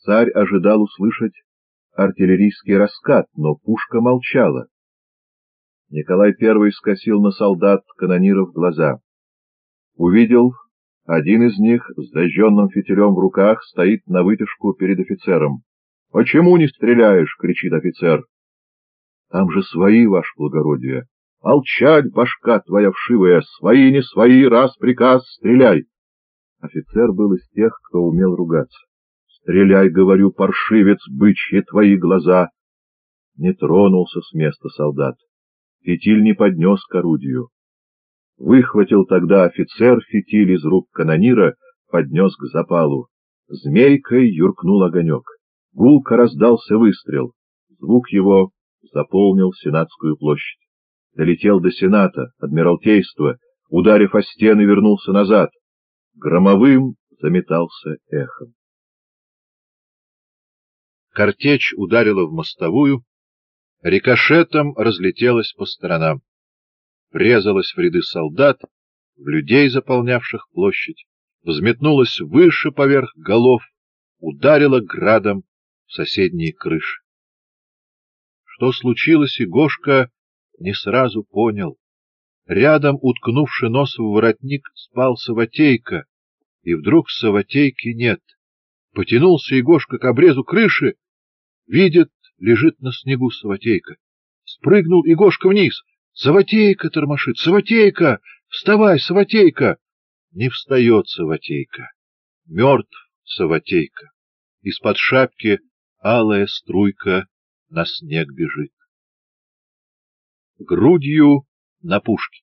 Царь ожидал услышать артиллерийский раскат, но пушка молчала. Николай I скосил на солдат канониров глаза. Увидел, один из них с зажженным фитилем в руках стоит навытяжку перед офицером. — Почему не стреляешь? — кричит офицер. — Там же свои, ваше благородие. — Молчать, башка твоя вшивая! Свои, не свои, раз приказ, стреляй! Офицер был из тех, кто умел ругаться. — Стреляй, говорю, паршивец, бычьи твои глаза! Не тронулся с места солдат. Фитиль не поднес к орудию. Выхватил тогда офицер фитиль из рук канонира, поднес к запалу. Змейкой юркнул огонек. Гулко раздался выстрел. Звук его заполнил Сенатскую площадь. Долетел до Сената, Адмиралтейства, ударив о стены, вернулся назад. Громовым заметался эхом. Картечь ударила в мостовую, рикошетом разлетелась по сторонам. Врезалась в ряды солдат, в людей, заполнявших площадь, взметнулась выше поверх голов, ударила градом в соседние крыши. Что случилось, Игошка не сразу понял. Рядом, уткнувши нос в воротник, спал Саватейко, и вдруг Саватейки нет. Потянулся Игошка к обрезу крыши, видит, лежит на снегу Саватейко. Спрыгнул Игошка вниз. Саватейко тормошит. Саватейко! Вставай, Саватейко! Не встает Саватейко. Мертв Саватейко. Из-под шапки алая струйка на снег бежит. Грудью на пушке.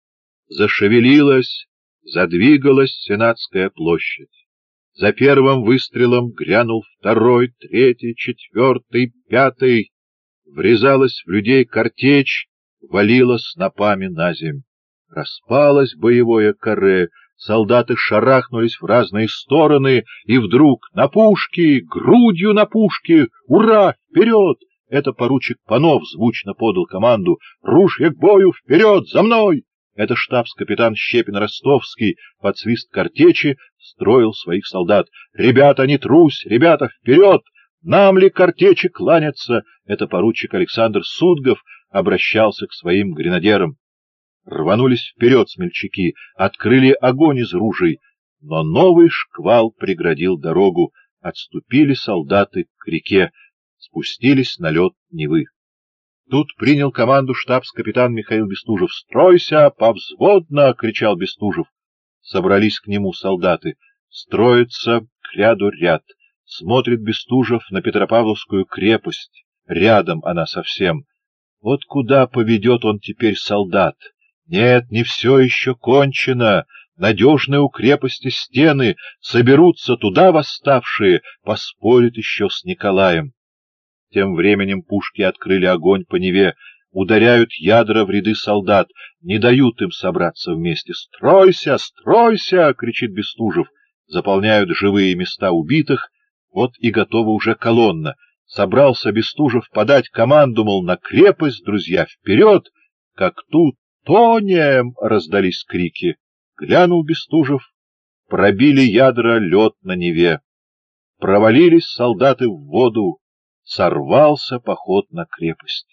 Зашевелилась, задвигалась Сенатская площадь. За первым выстрелом грянул второй, третий, четвертый, пятый. Врезалась в людей картечь, валила снопами на земь. Распалось боевое каре, солдаты шарахнулись в разные стороны, и вдруг на пушке, грудью на пушке, ура, вперед! Это поручик Панов звучно подал команду. Ружья к бою, вперед, за мной! Это штабс-капитан Щепин-Ростовский под свист картечи строил своих солдат. Ребята, не трусь, ребята, вперед! Нам ли картечи кланяться? Это поручик Александр Судгов обращался к своим гренадерам. Рванулись вперед смельчаки, открыли огонь из ружей, но новый шквал преградил дорогу. Отступили солдаты к реке, спустились на лед Невы. Тут принял команду штабс-капитан Михаил Бестужев. — Стройся, повзводно! — кричал Бестужев. Собрались к нему солдаты. Строится к ряду ряд. Смотрит Бестужев на Петропавловскую крепость. Рядом она совсем. Вот куда поведет он теперь солдат? Нет, не все еще кончено. Надежные у крепости стены. Соберутся туда восставшие, поспорят еще с Николаем. Тем временем пушки открыли огонь по Неве, ударяют ядра в ряды солдат, не дают им собраться вместе. «Стройся! Стройся!» — кричит Бестужев. Заполняют живые места убитых, вот и готова уже колонна. Собрался Бестужев подать команду, мол, на крепость, друзья, вперед! Как тут «Тонем!» — раздались крики. Глянул Бестужев, пробили ядра лед на Неве. Провалились солдаты в воду, сорвался поход на крепость.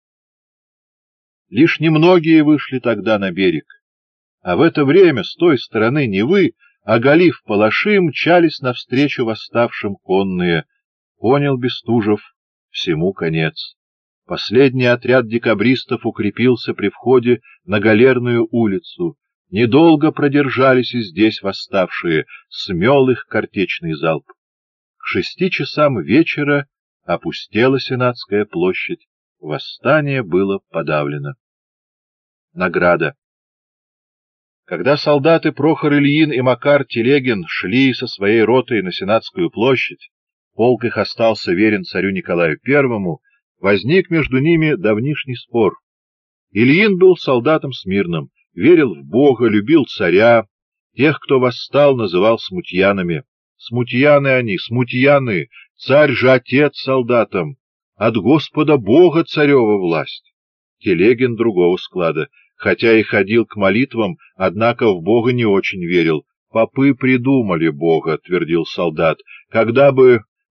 Лишь немногие вышли тогда на берег, а в это время с той стороны Невы, оголив палаши, мчались навстречу восставшим конные. Понял Бестужев, всему конец. Последний отряд декабристов укрепился при входе на Галерную улицу. Недолго продержались и здесь восставшие, смел их картечный залп. К 6 часам вечера опустела Сенатская площадь, восстание было подавлено. Награда. Когда солдаты Прохор Ильин и Макар Телегин шли со своей ротой на Сенатскую площадь, полк их остался верен царю Николаю I, возник между ними давнишний спор. Ильин был солдатом смирным, верил в Бога, любил царя, тех, кто восстал, называл смутьянами. Смутьяны они, смутьяны, царь же отец солдатам, от Господа Бога царева власть. Телегин другого склада, хотя и ходил к молитвам, однако в Бога не очень верил. Попы придумали Бога, твердил солдат, когда бы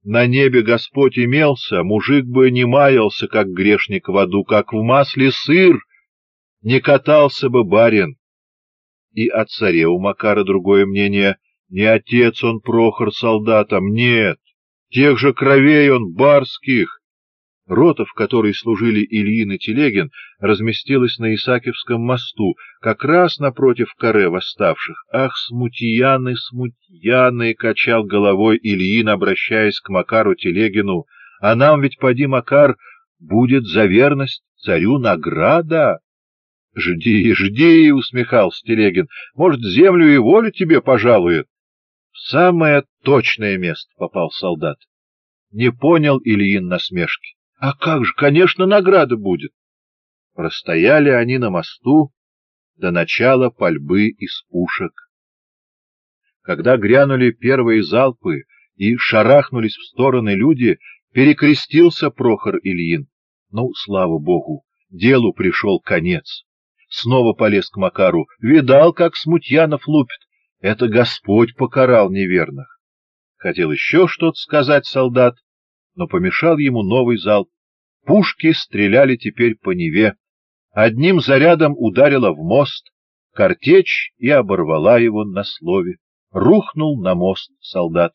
на небе Господь имелся, мужик бы не маялся, как грешник в аду, как в масле сыр, не катался бы барин. И о царе у Макара другое мнение. Не отец он Прохор солдатам, нет, тех же кровей он барских. Рота, в которой служили Ильин и Телегин, разместилась на Исакиевском мосту, как раз напротив каре восставших. «Ах, смутьяны, смутьяны!» — качал головой Ильин, обращаясь к Макару Телегину. «А нам ведь, поди, Макар, будет за верность царю награда!» «Жди, жди!» — усмехался Телегин. «Может, землю и волю тебе пожалует?» В самое точное место попал солдат. Не понял Ильин насмешки. «А как же, конечно, награда будет!» Простояли они на мосту до начала пальбы из пушек. Когда грянули первые залпы и шарахнулись в стороны люди, перекрестился Прохор Ильин. Ну, слава богу, делу пришел конец. Снова полез к Макару. Видал, как смутьянов лупит? Это Господь покарал неверных. Хотел еще что-то сказать солдат, но помешал ему новый залп. Пушки стреляли теперь по Неве. Одним зарядом ударила в мост, картечь и оборвала его на слове. Рухнул на мост солдат.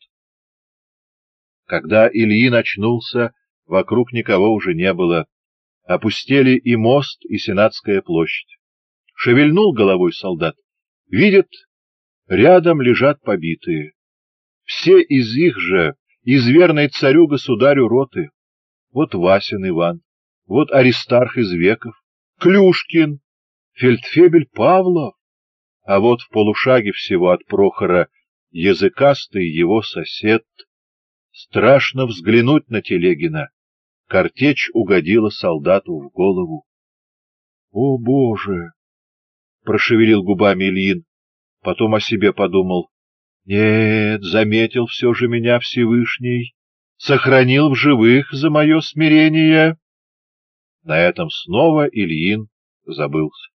Когда Ильин очнулся, вокруг никого уже не было. Опустели и мост, и Сенатская площадь. Шевельнул головой солдат. Видит, рядом лежат побитые. Все из их же, из верной царю-государю роты. Вот Васин Иван, вот Аристарх Извеков, Клюшкин, фельдфебель Павлов, а вот в полушаге всего от Прохора языкастый его сосед. Страшно взглянуть на Телегина. Картечь угодила солдату в голову. — О, Боже! — прошевелил губами Ильин, потом о себе подумал. — Нет, заметил все же меня Всевышний, сохранил в живых за мое смирение. На этом снова Ильин забылся.